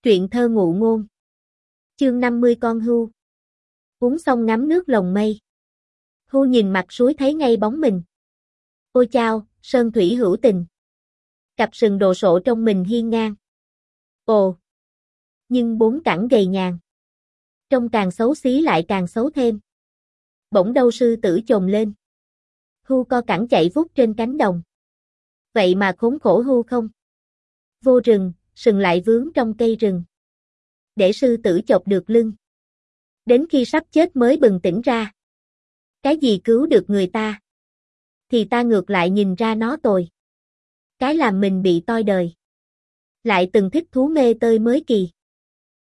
Truyện thơ ngụ ngôn. Chương 50 con hươu. Uống xong ngắm nước lồng mây. Hươu nhìn mặt suối thấy ngay bóng mình. Ôi chao, sơn thủy hữu tình. Cặp sừng đồ sộ trong mình hiên ngang. Ồ! Nhưng bốn cẳng gầy nhàng. Trông càng xấu xí lại càng xấu thêm. Bỗng đâu sư tử chồm lên. Hươu co cẳng chạy vút trên cánh đồng. Vậy mà khốn khổ hươu không. Vô rừng, sừng lại vướng trong cây rừng. Để sư tử chọc được lưng. Đến khi sắp chết mới bừng tỉnh ra. Cái gì cứu được người ta? Thì ta ngược lại nhìn ra nó tồi. Cái làm mình bị toi đời. Lại từng thích thú mê tơi mới kỳ.